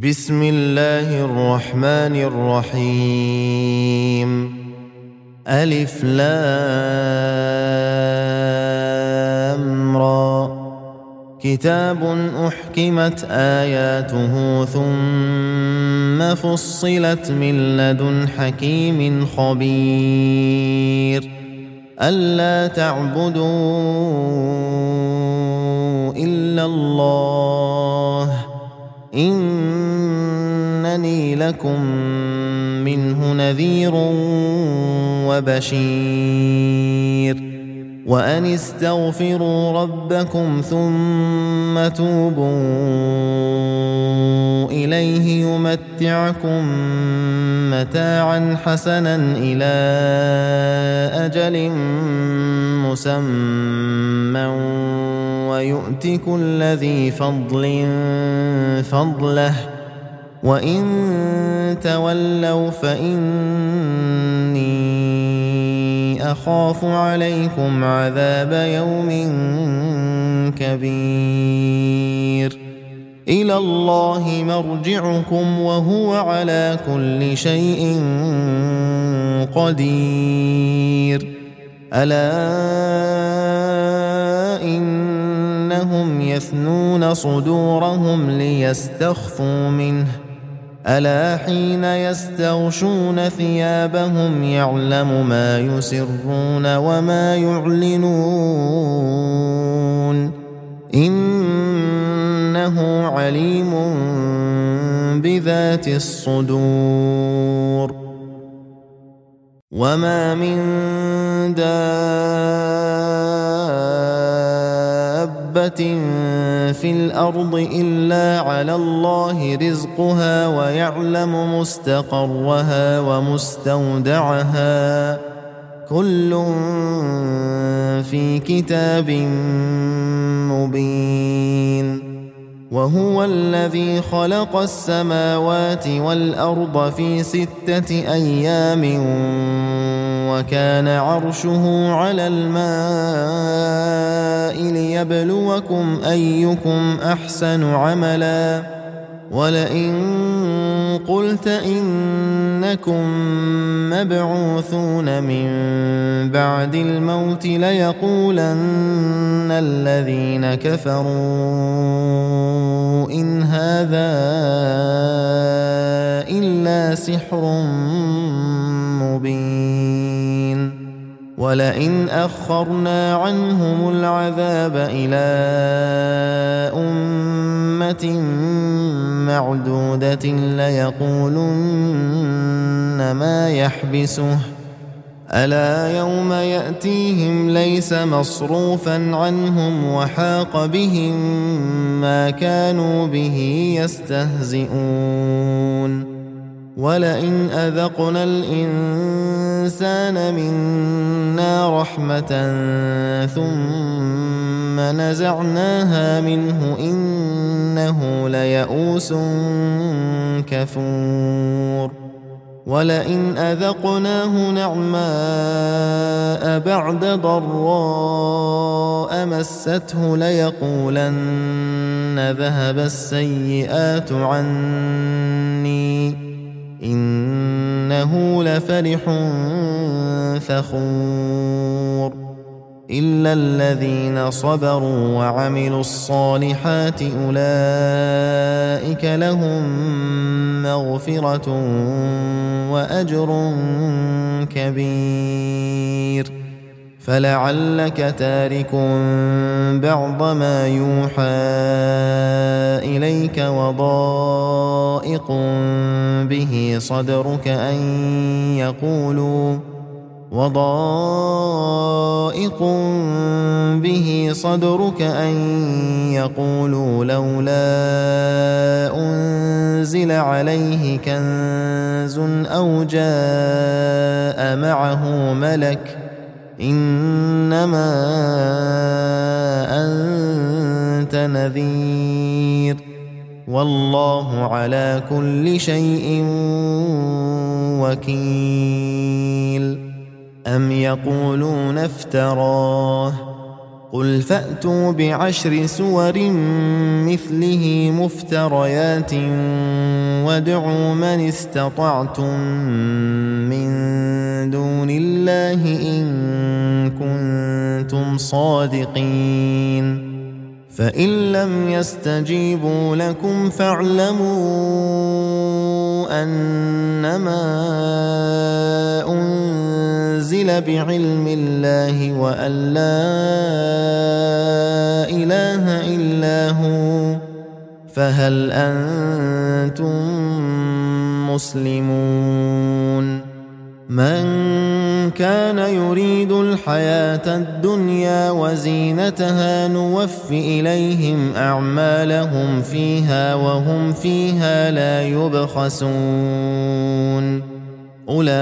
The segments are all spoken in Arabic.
بسم الله الرحمن الرحيم ألف لام را كتاب أحكمت آياته ثم فصلت من لدن حكيم خبير ألا تعبدوا إلا الله إنني لكم منه نذير وبشير وأن استغفروا ربكم ثم توبوا إليه يمتعكم متاعا حسنا إلى أجل مسمى ويؤت كل ذي فضل فضله وإن تولوا فإني أخاف عليكم عذاب يوم كبير إلى الله مرجعكم وهو على كل شيء قدير ألا إنهم يثنون صدورهم ليستخفوا منه ألا حين يستغشون ثيابهم يعلم ما يسرون وما يعلنون إنه عليم بذات الصدور وما من دابة في الأرض إلا على الله رزقها ويعلم مستقرها ومستودعها كل في كتاب مبين وهو الذي خلق السماوات والأرض في 6 أيام وكان عرشه على الماء ليبلوكم أيكم أحسن عملا ولئن قلت إنكم مبعوثون من بعد الموت ليقولن الذين كفروا إن هذا إلا سحر مبين ولئن أخرنا عنهم العذاب إلى أمة معدودة ليقولن ما يحبسه ألا يوم يأتيهم ليس مصروفا عنهم وحاق بهم ما كانوا به يستهزئون ولئن أذقنا الإنسان منا رحمة ثم نزعناها منه إنه ليئوس كفور ولئن أذقناه نعماء بعد ضراء مسته ليقولن ذهب السيئات عني إنه لفرح فخور إلا الذين صبروا وعملوا الصالحات أولئك لهم مغفرة وأجر كبير فلعلك تارك بعض ما يوحى إليك وضائق به صدرك أن يقولوا لولا أنزل عليه كنز أو جاء معه ملك إنما أنت نذير والله على كل شيء وكيل أم يقولون افتراه قل فأتوا ب10 سور مثله مفتريات وادعوا من استطعتم من دون الله إن كنتم صادقين فإن لم يستجيبوا لكم فاعلموا أنما أنزل بعلم الله وأن لا إله إلا هو فهل أنتم مسلمون من كان يريد الحياة الدنيا وزينتها نوف إليهم أعمالهم فيها وهم فيها لا يبخسون أولئك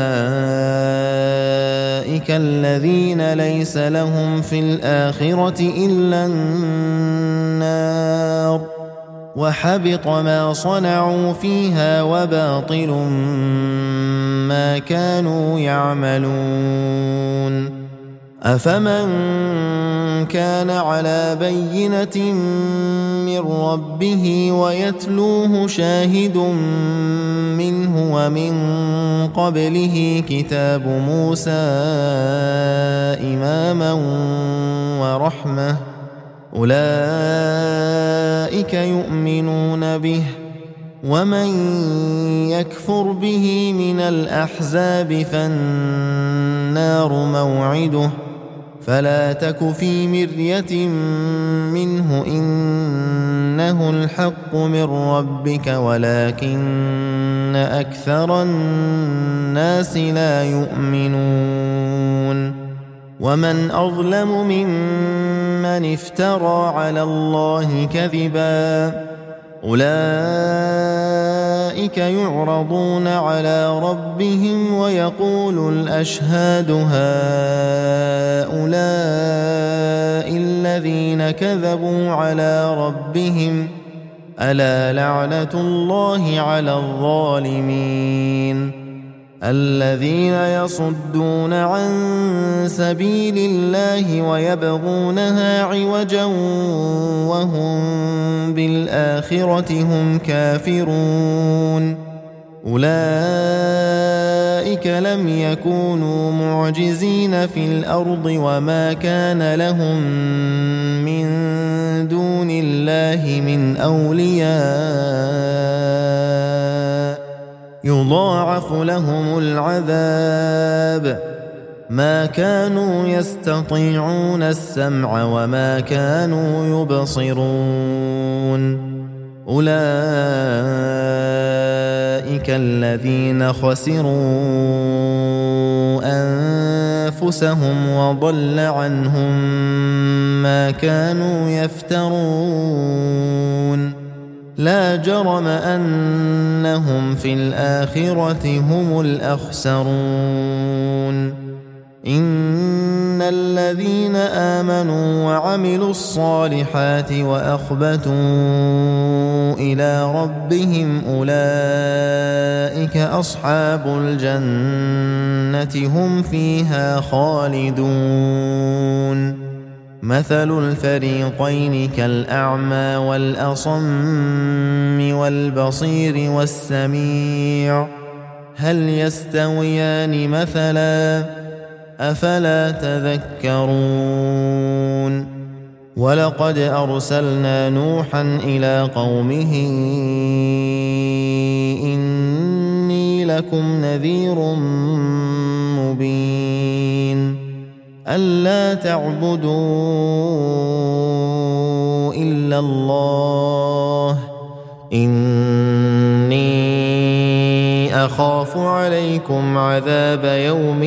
الذين ليس لهم في الآخرة إلا النار وحبط ما صنعوا فيها وباطل ما كانوا يعملون أفمن كان على بينة من ربه ويتلوه شاهد منه ومن قبله كتاب موسى إماما ورحمة أولئك يؤمنون به ومن يكفر به من الأحزاب فالنار موعده فلا تك في مرية منه إنه الحق من ربك ولكن أكثر الناس لا يؤمنون ومن أظلم ممن افترى على الله كذبا أولئك يعرضون على ربهم ويقول الأشهاد هؤلاء الذين كذبوا على ربهم ألا لعنة الله على الظالمين الذين يصدون عن سبيل الله ويبغونها عوجا وهم بالآخرة هم كافرون أولئك لم يكونوا معجزين في الأرض وما كان لهم من دون الله من أولياء يضاعف لهم العذاب ما كانوا يستطيعون السمع وما كانوا يبصرون أولئك الذين خسروا أنفسهم وضل عنهم ما كانوا يفترون لا جرم أنهم في الآخرة هم الأخسرون إن الذين آمنوا وعملوا الصالحات وأخبتوا إلى ربهم أولئك أصحاب الجنة هم فيها خالدون مثل الفريقين كالأعمى والأصم والبصير والسميع هل يستويان مثلا أفلا تذكرون ولقد أرسلنا نوحا إلى قومه إني لكم نذير مبين ألا تعبدوا إلا الله إني أخاف عليكم عذاب يوم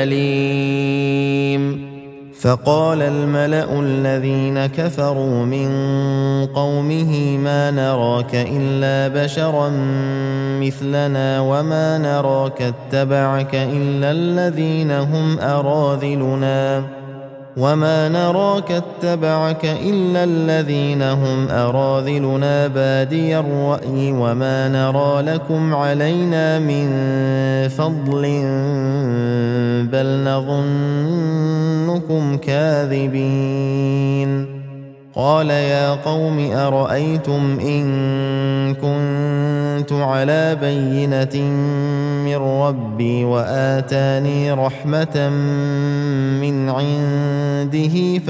أليم فقال الملأ الذين كفروا من قومه ما نراك إلا بشرا مثلنا وما نراك اتبعك إلا الذين هم أراذلنا وما نراك اتبعك إلا الذين هم أراذلنا بادي الرأي وما نرى لكم علينا من فضل بل نظنكم كاذبين قال يا قوم أرأيتم إن كنت على بينة من ربي وآتاني رحمة من عنده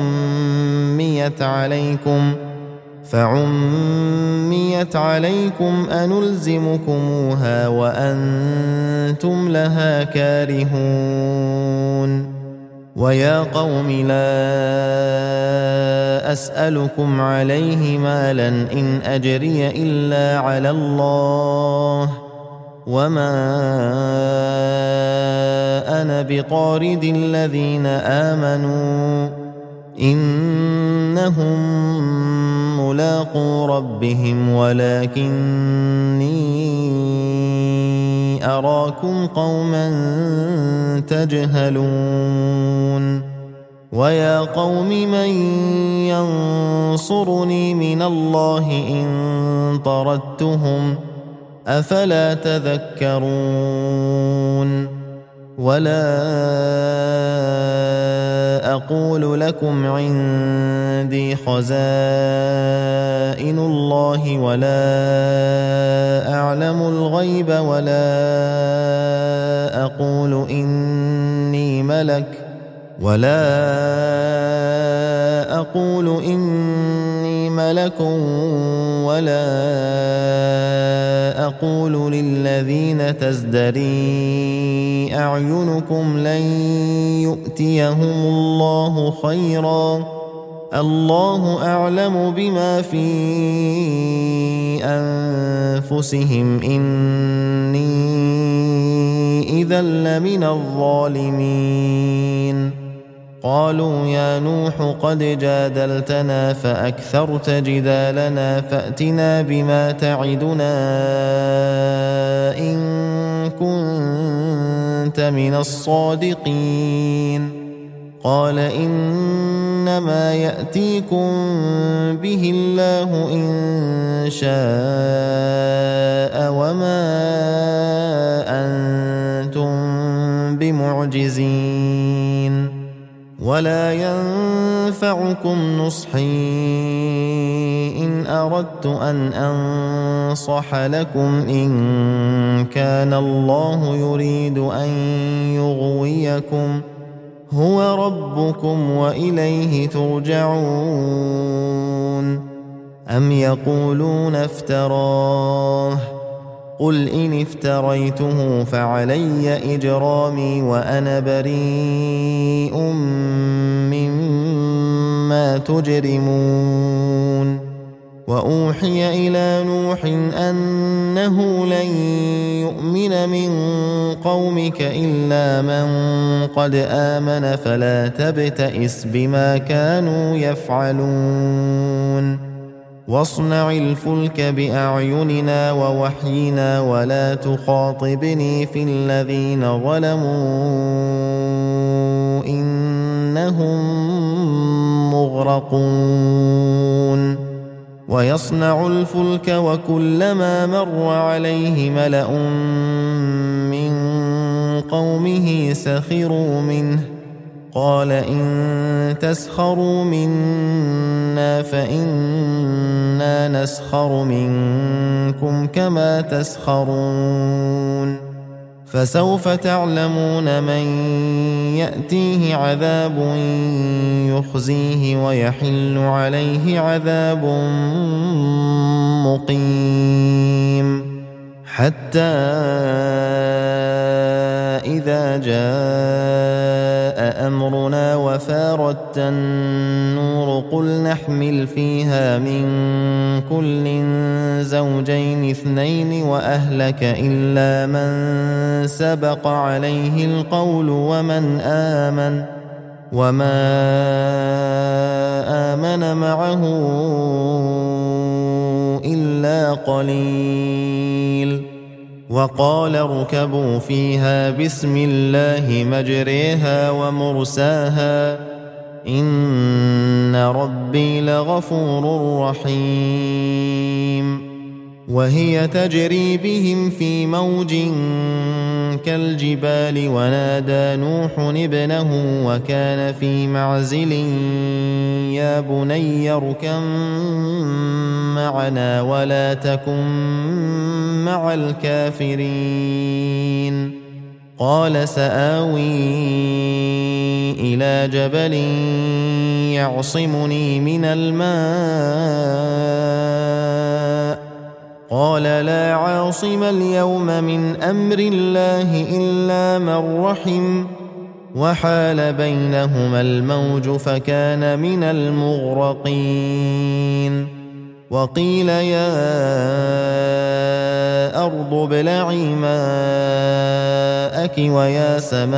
فعميت عليكم أنلزمكموها وأنتم لها كارهون ويا قوم لا أسألكم عليه مالا إن أجري إلا على الله وما أنا بطارد الذين آمنوا إنهم ملاقو ربهم ولكني أراكم قوما تجهلون ويا قوم من ينصرني من الله إن طردتهم أفلا تذكرون ولا أقول لكم عندي خزائن الله ولا أعلم الغيب ولا أقول إني ملك ولا أقول للذين تزدري أعينكم لن يؤتيهم الله خيرا الله أعلم بما في أنفسهم إني إذا لمن الظالمين قالوا يا نوح قد جادلتنا فأكثرت جدالنا فأتنا بما تعدنا إن كنت من الصادقين قال إنما يأتيكم به الله إن شاء وما أنتم بمعجزين ولا ينفعكم نصحي إن أردت أن أنصح لكم إن كان الله يريد أن يغويكم هو ربكم وإليه ترجعون أم يقولون افتراه قل إن افتريته فعلي إجرامي وأنا بريء مما تجرمون وأوحي إلى نوح أنه لن يؤمن من قومك إلا من قد آمن فلا تبتئس بما كانوا يفعلون واصنع الفلك بأعيننا ووحينا ولا تخاطبني في الذين ظلموا إنهم مغرقون ويصنع الفلك وكلما مر عليه ملأ من قومه سخروا منه قال إن تسخروا منا فإنا نسخر منكم كما تسخرون فسوف تعلمون من يأتيه عذاب يخزيه ويحل عليه عذاب مقيم حتى إذا جاء أمرنا وفارت النور قل نحمل فيها من كل زوجين اثنين وأهلك إلا من سبق عليه القول وما آمن معه إلا قليل وقال اركبوا فيها بسم الله مجريها ومرساها إن ربي لغفور رحيم وهي تجري بهم في موج كالجبال ونادى نوح ابنه وكان في معزل يا بني اركب معنا ولا تكن مع الكافرين قال سآوي إلى جبل يعصمني من الماء قال لا عاصم اليوم من أمر الله إلا من رحم وحال بينهما الموج فكان من المغرقين وقيل يا أرض ابلعي ماءك ويا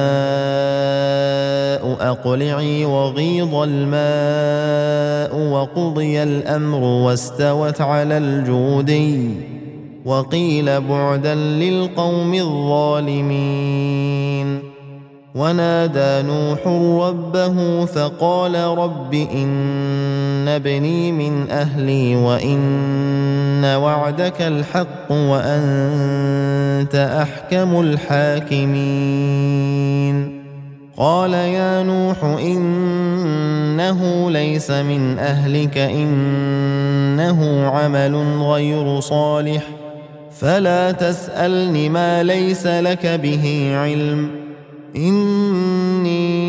سماء أقلعي وغيض الماء وقضي الأمر واستوت على الجودي وقيل بعدا للقوم الظالمين ونادى نوح ربه فقال رب إن ابني من أهلي وإن وعدك الحق وأنت أحكم الحاكمين قال يا نوح إنه ليس من أهلك إنه عمل غير صالح فلا تسألني ما ليس لك به علم إني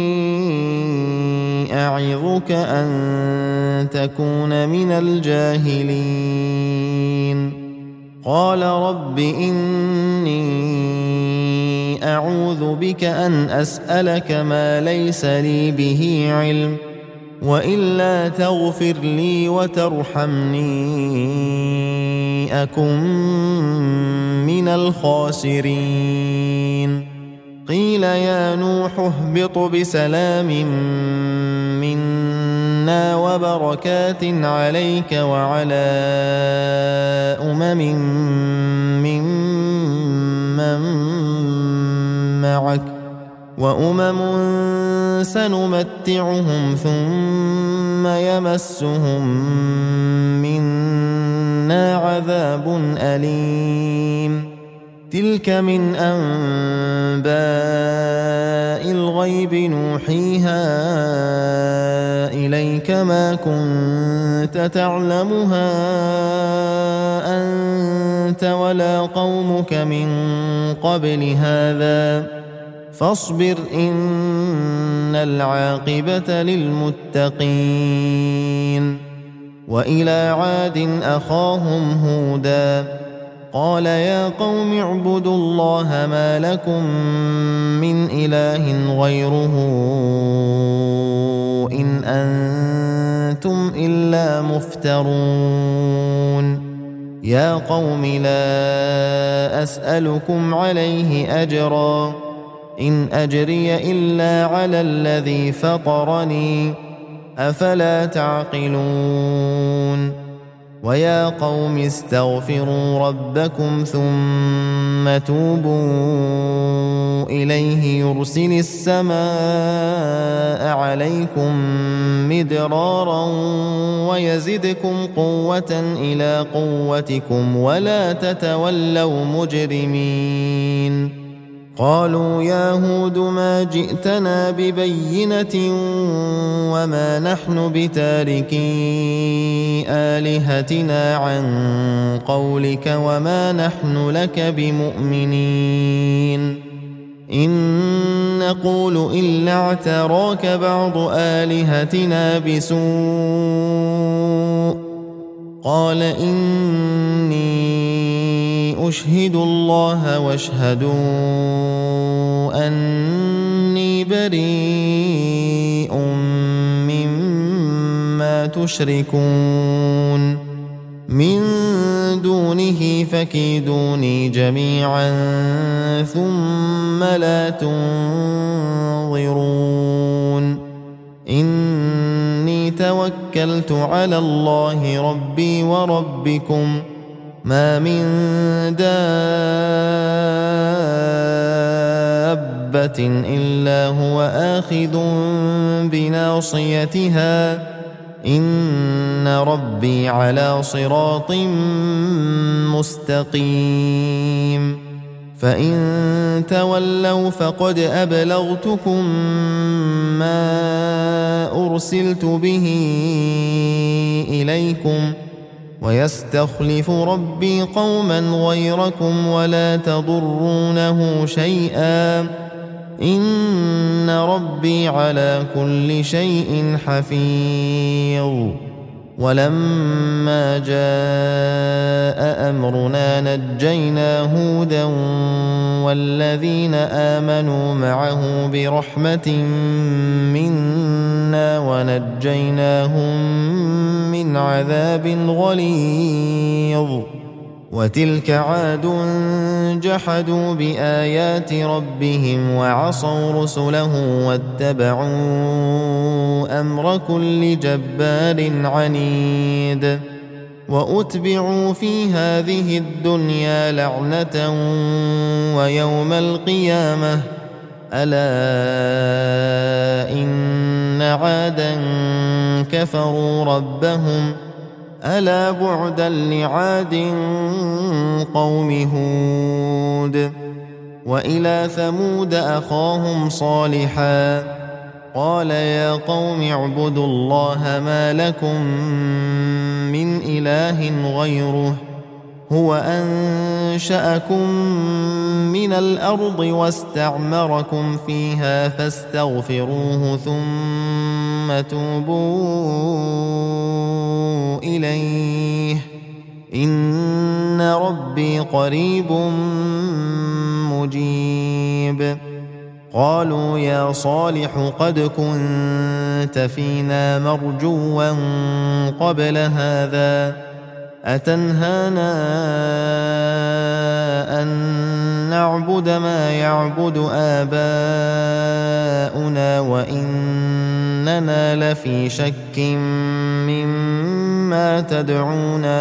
أعظك أن تكون من الجاهلين قال رب إني أعوذ بك أن أسألك ما ليس لي به علم وإلا تغفر لي وترحمني أكن من الخاسرين قيل يا نوح اهبط بسلام منا وبركات عليك وعلى ممن معك وأمم سنمتعهم ثم يمسهم منا عذاب أليم تلك من أنباء الغيب نوحيها إليك ما كنت تعلمها أنت ولا قومك من قبل هذا فاصبر إن العاقبة للمتقين وإلى عاد أخاهم هودا قال يا قوم اعبدوا الله ما لكم من إله غيره إن أنتم إلا مفترون يا قوم لا أسألكم عليه أجرا إن أجري إلا على الذي فطرني أفلا تعقلون ويا قوم استغفروا ربكم ثم توبوا إليه يرسل السماء عليكم مدرارا ويزدكم قوة إلى قوتكم ولا تتولوا مجرمين قالوا يا هود ما جئتنا ببينة وما نحن بتاركي آلهتنا عن قولك وما نحن لك بمؤمنين إن نقول إلا اعتراك بعض آلهتنا بسوء قال إني أشهد الله واشهدوا أني بريء مما تشركون من دونه فكيدوني جميعا ثم لا تنظرون إني توكلت على الله ربي وربكم ما من دابة دابة إلا هو آخذ بناصيتها إن ربي على صراط مستقيم فإن تولوا فقد أبلغتكم ما أرسلت به إليكم ويستخلف ربي قوما غيركم ولا تضرونه شيئا إن ربي على كل شيء حفيظ ولما جاء أمرنا نجينا هودا والذين آمنوا معه برحمة منا ونجيناهم من عذاب غليظ وتلك عاد جحدوا بآيات ربهم وعصوا رسله واتبعوا أمر كل جبار عنيد وأتبعوا في هذه الدنيا لعنة ويوم القيامة ألا إن عادا كفروا ربهم ألا بعدا لعاد قوم هود وإلى ثمود أخاهم صالحا قال يا قوم اعبدوا الله ما لكم من إله غيره هو أنشأكم من الأرض واستعمركم فيها فاستغفروه ثم توبوا إليه إن ربي قريب مجيب قالوا يا صالح قد كنت فينا مرجوا قبل هذا أتنهانا أن نعبد ما يعبد آباؤنا وإننا لفي شك مما تدعونا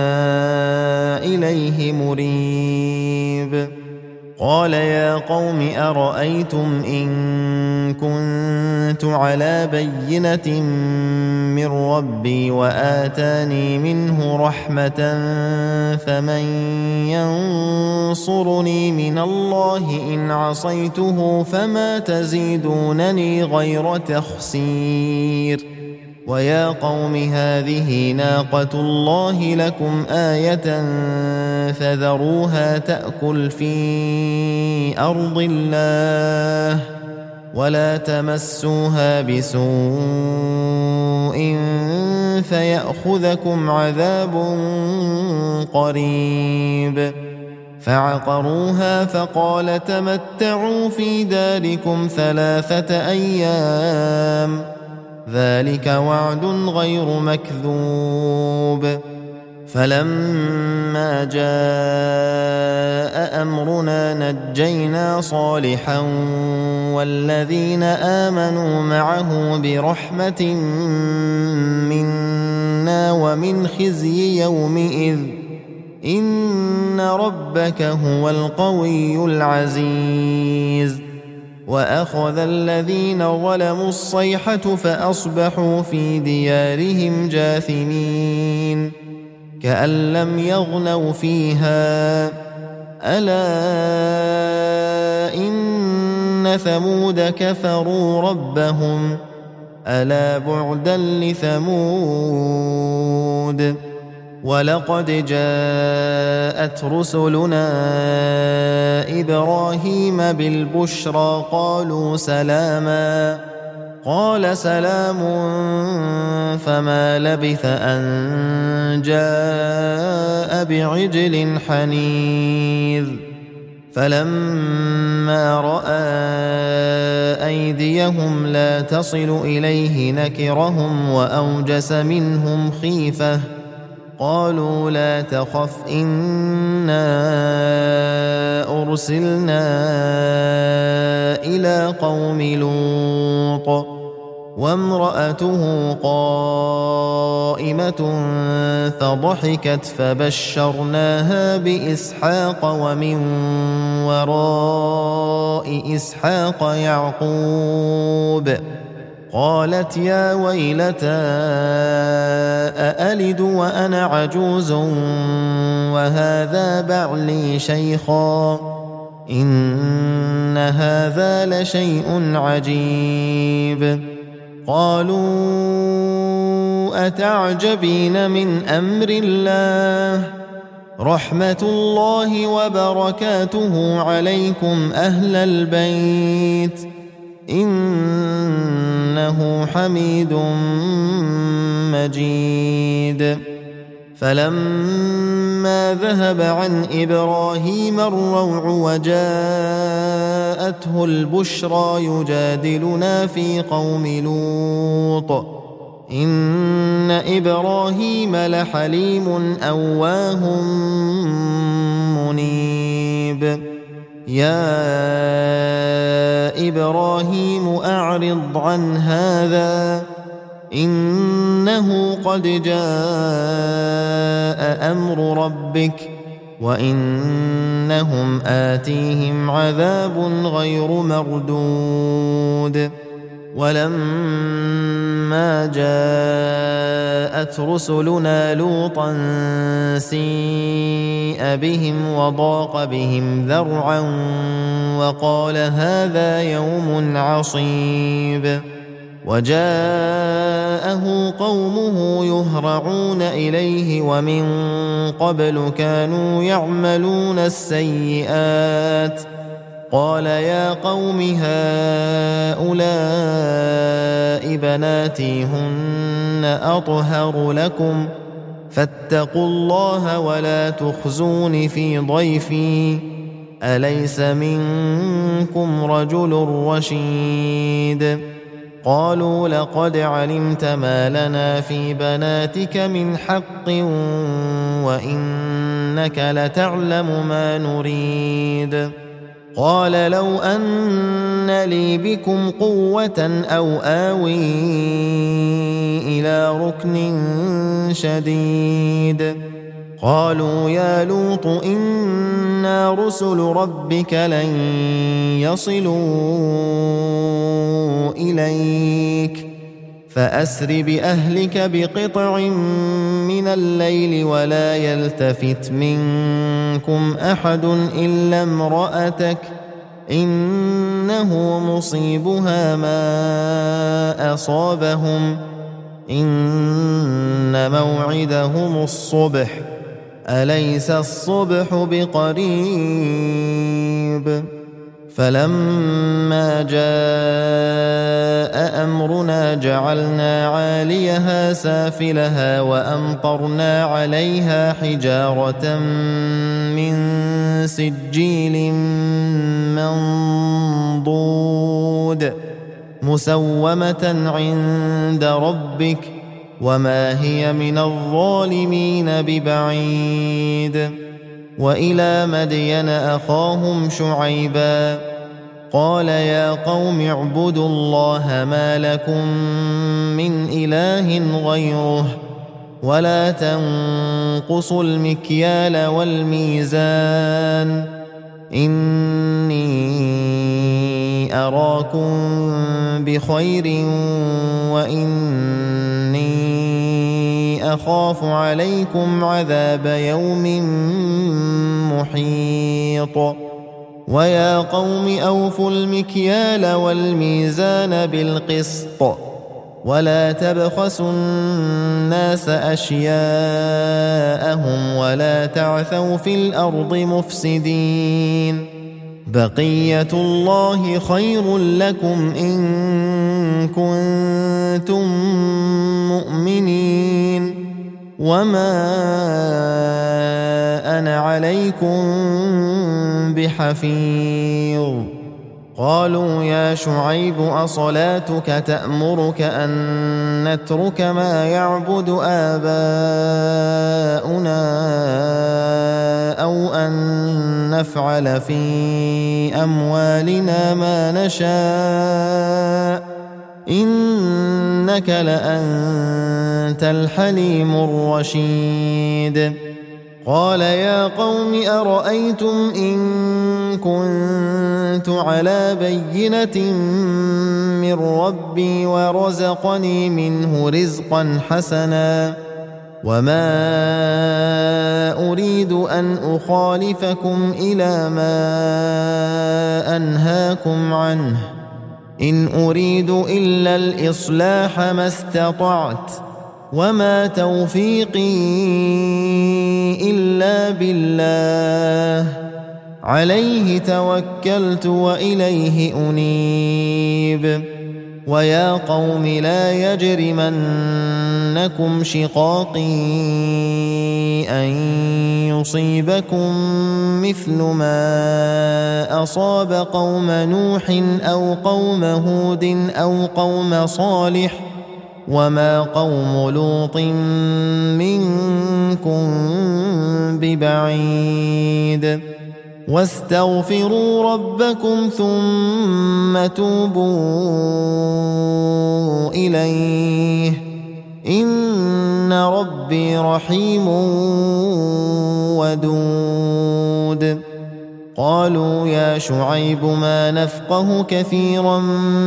إليه مريب قال يا قوم أرأيتم إن كنت على بينة من ربي وآتاني منه رحمة فمن ينصرني من الله إن عصيته فما تزيدونني غير تخسير ويا قوم هذه ناقة الله لكم آية فذروها تأكل في أرض الله ولا تمسوها بسوء فيأخذكم عذاب قريب فعقروها فقال تمتعوا في داركم 3 أيام ذلك وعد غير مكذوب فلما جاء أمرنا نجينا صالحا والذين آمنوا معه برحمة منا ومن خزي يومئذ إن ربك هو القوي العزيز وأخذ الذين ظلموا الصيحة فأصبحوا في ديارهم جاثمين كأن لم يغنوا فيها ألا إن ثمود كفروا ربهم ألا بعدا لثمود ولقد جاءت رسلنا إبراهيم بالبشرى قالوا سلاما قال سلام فما لبث أن جاء بعجل حنيذ فلما رأى أيديهم لا تصل إليه نكرهم وأوجس منهم خيفة قالوا لا تخف إنا أرسلنا إلى قوم لوط وامرأته قائمة فضحكت فبشرناها بإسحاق ومن وراء إسحاق يعقوب قالت يا ويلتى أألد وأنا عجوز وهذا بعلي شيخا إن هذا لشيء عجيب قالوا أتعجبين من أمر الله رحمة الله وبركاته عليكم أهل البيت إنه حميد مجيد فلما ذهب عن إبراهيم الروع وجاءته البشرى يجادلنا في قوم لوط إن إبراهيم لحليم أواه منيب يا إبراهيم أعرض عن هذا إنه قد جاء أمر ربك وإنهم آتيهم عذاب غير مردود ولما جاءت رسلنا لوطا سيء بهم وضاق بهم ذرعا وقال هذا يوم عصيب وجاءه قومه يهرعون إليه ومن قبل كانوا يعملون السيئات قال يا قوم هؤلاء بناتي هن أطهر لكم فاتقوا الله ولا تخزون في ضيفي أليس منكم رجل رشيد قالوا لقد علمت ما لنا في بناتك من حق وإنك لتعلم ما نريد قال لو أن لي بكم قوة أو آوي إلى ركن شديد قالوا يا لوط إنا رسل ربك لن يصلوا إليك فأسر بأهلك بقطع من الليل ولا يلتفت منكم أحد إلا امرأتك إنه مصيبها ما أصابهم إن موعدهم الصبح أليس الصبح بقريب فلما جاء أمرنا جعلنا عاليها سافلها وأمطرنا عليها حجارة من سجيل منضود مسومة عند ربك وما هي من الظالمين ببعيد وإلى مدين أخاهم شعيبا قال يا قوم اعبدوا الله ما لكم من إله غيره ولا تنقصوا المكيال والميزان إني أراكم بخير وإني أخاف عليكم عذاب يوم محيط ويا قوم أوفوا المكيال والميزان بالقسط ولا تبخسوا الناس أشياءهم ولا تعثوا في الأرض مفسدين بقية الله خير لكم إن كنتم مؤمنين وما أنا عليكم بحفيظ قالوا يا شعيب أصلاتك تأمرك أن نترك ما يعبد آباؤنا أو أن نفعل في أموالنا ما نشاء إنك لأنت الحليم الرشيد. قال يا قوم أرأيتم إن كنت على بينة من ربي ورزقني منه رزقا حسنا وما أريد أن أخالفكم إلى ما أنهاكم عنه إن أريد إلا الإصلاح ما استطعت وما توفيقي إلا بالله عليه توكلت وإليه أنيب. ويا قوم لا يجرمنكم شقاقي أن يصيبكم مثل ما أصاب قوم نوح أو قوم هود أو قوم صالح وما قوم لوط منكم ببعيد. واستغفروا ربكم ثم توبوا إليه إن ربي رحيم ودود. قالوا يا شعيب ما نفقه كثيرا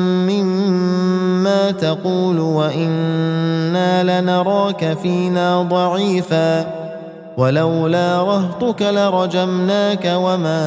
مما تقول وإنا لنراك فينا ضعيفا ولولا رهطك لرجمناك وما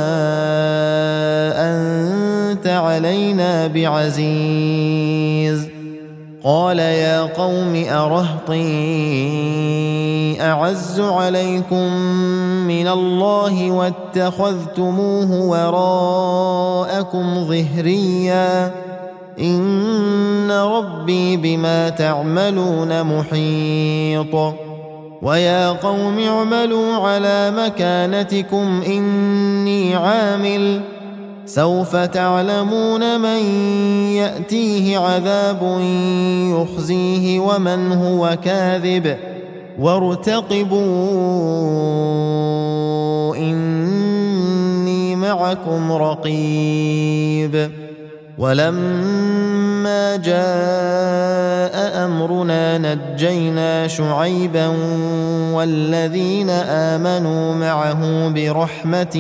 أنت علينا بعزيز. قال يا قوم أرهطي أعز عليكم من الله واتخذتموه وراءكم ظهريا إن ربي بما تعملون محيط. ويا قوم اعملوا على مكانتكم إني عامل سوف تعلمون من يأتيه عذاب يخزيه ومن هو كاذب وارتقبوا إني معكم رقيب. ولما جاء أمرنا نجينا شعيبا والذين آمنوا معه برحمة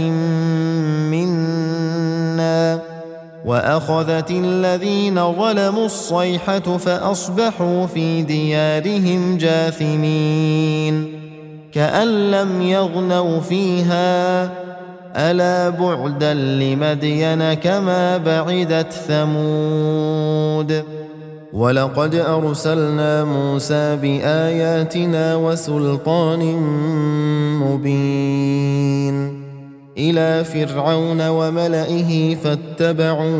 منا وأخذت الذين ظلموا الصيحة فأصبحوا في ديارهم جاثمين كأن لم يغنوا فيها ألا بعدا لمدين كما بعدت ثمود. ولقد أرسلنا موسى بآياتنا وسلطان مبين إلى فرعون وملئه فاتبعوا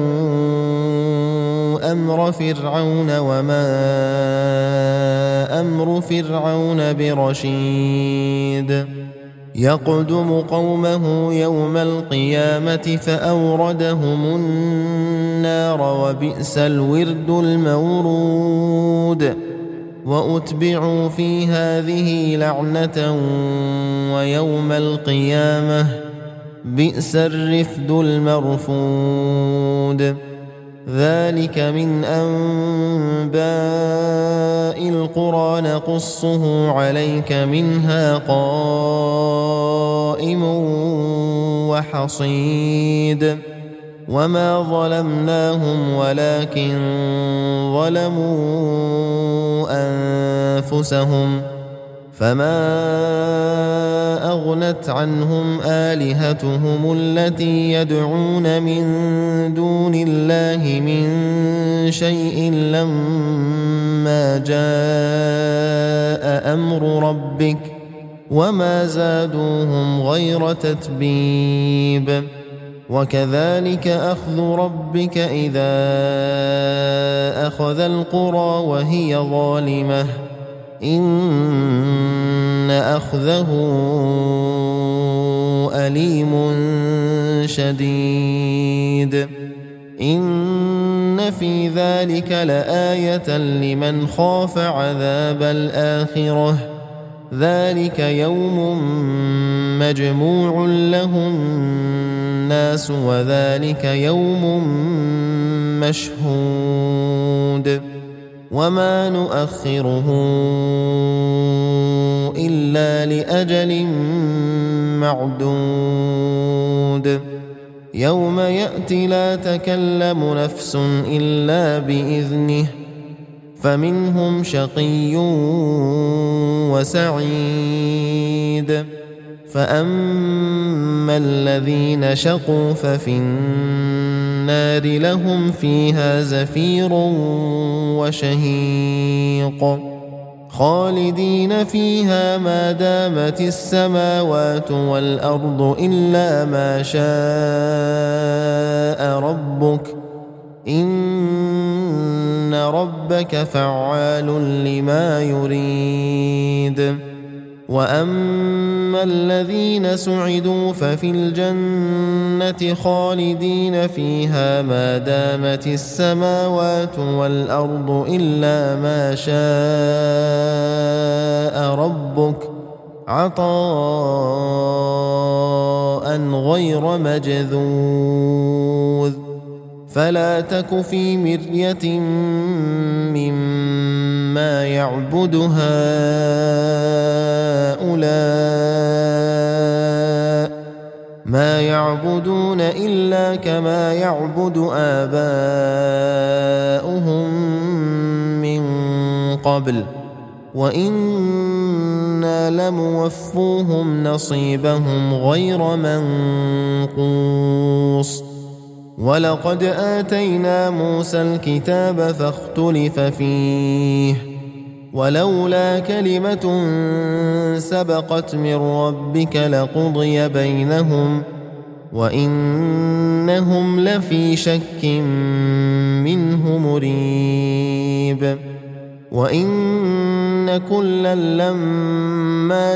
أمر فرعون وما أمر فرعون برشيد. يقدم قومه يوم القيامة فأوردهم النار وبئس الورد المورود. وأتبعوا في هذه لعنة ويوم القيامة بئس الرفد المرفود. ذلك من أنباء القرى نقصه عليك منها قائم وحصيد. وما ظلمناهم ولكن ظلموا أنفسهم فما أغنت عنهم آلهتهم التي يدعون من دون الله من شيء لما جاء أمر ربك وما زادوهم غير تتبيب. وكذلك أخذ ربك إذا أخذ القرى وهي ظالمة إن أخذه أليم شديد. إن في ذلك لآية لمن خاف عذاب الآخرة ذلك يوم مجموع له الناس وذلك يوم مشهود. وما نؤخره إلا لأجل معدود يوم يأتي لا تكلم نفس إلا بإذنه فمنهم شقي وسعيد فأما الذين شقوا ففي النار لهم فيها زفير وشهيق خالدين فيها ما دامت السماوات والأرض إلا ما شاء ربك إن ربك فعال لما يريد وأما الذين سعدوا ففي الجنة خالدين فيها ما دامت السماوات والأرض إلا ما شاء ربك عطاء غير مجذوذ فلا تك في مرية مما يعبد هؤلاء ما يعبدون إلا كما يعبد آباؤهم من قبل وإنا لموفوهم نصيبهم غير منقوص ولقد آتينا موسى الكتاب فاختلف فيه ولولا كلمة سبقت من ربك لقضي بينهم وإنهم لفي شك منه مريب وإن كلا لما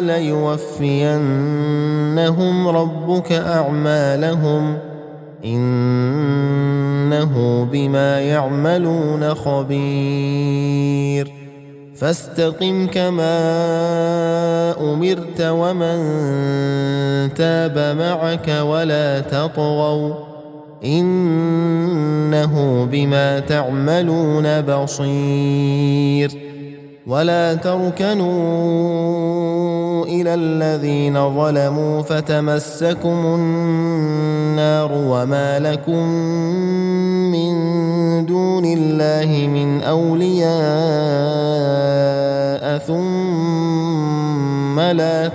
ليوفينهم ربك أعمالهم إنه بما يعملون خبير فاستقم كما أمرت ومن تاب معك ولا تطغوا إنه بما تعملون بصير ولا تركنوا إلى الذين ظلموا فتمسكم النار وما لكم من دون الله من أولياء ثم لا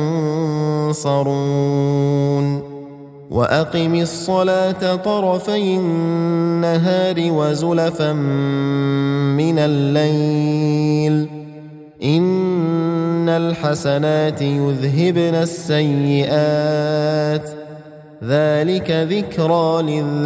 تنصرون وأقم الصلاة طرفي النهار وزلفا من الليل إن الحسنات يذهبن السيئات ذلك ذكرى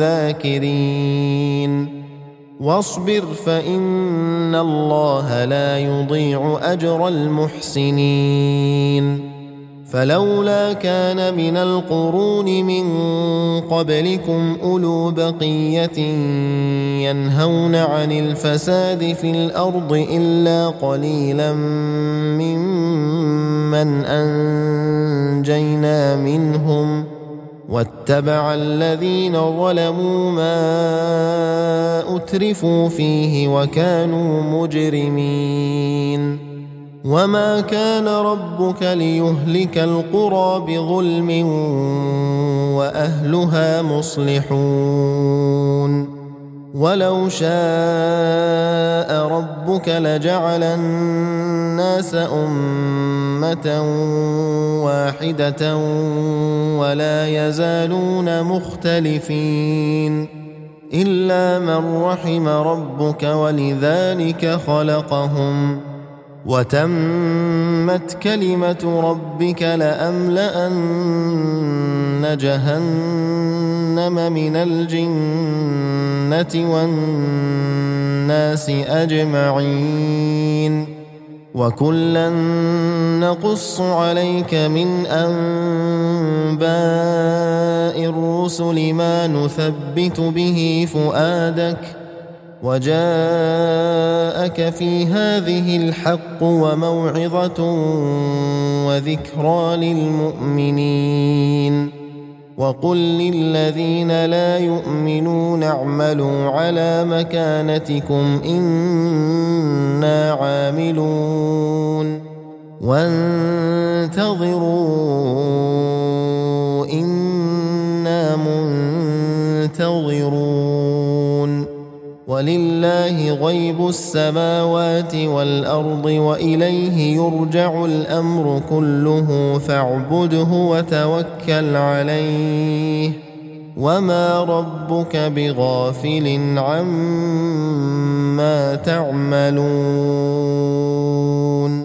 للذاكرين واصبر فإن الله لا يضيع أجر المحسنين فلولا كان من القرون من قبلكم أولو بقية ينهون عن الفساد في الأرض إلا قليلا ممن أنجينا منهم واتبع الذين ظلموا ما أترفوا فيه وكانوا مجرمين وما كان ربك ليهلك القرى بظلم وأهلها مصلحون ولو شاء ربك لجعل الناس أمة واحدة ولا يزالون مختلفين إلا من رحم ربك ولذلك خلقهم وتمت كلمة ربك لأملأن جهنم من الجنة والناس أجمعين وكلا نقص عليك من أنباء الرسل ما نثبت به فؤادك وجاءك في هذه الحق وموعظة وذكرى للمؤمنين وقل للذين لا يؤمنون اعملوا على مكانتكم إنا عاملون وانتظروا إنا منتظرون ولله غيب السماوات والأرض وإليه يرجع الأمر كله فاعبده وتوكل عليه وما ربك بغافل عما تعملون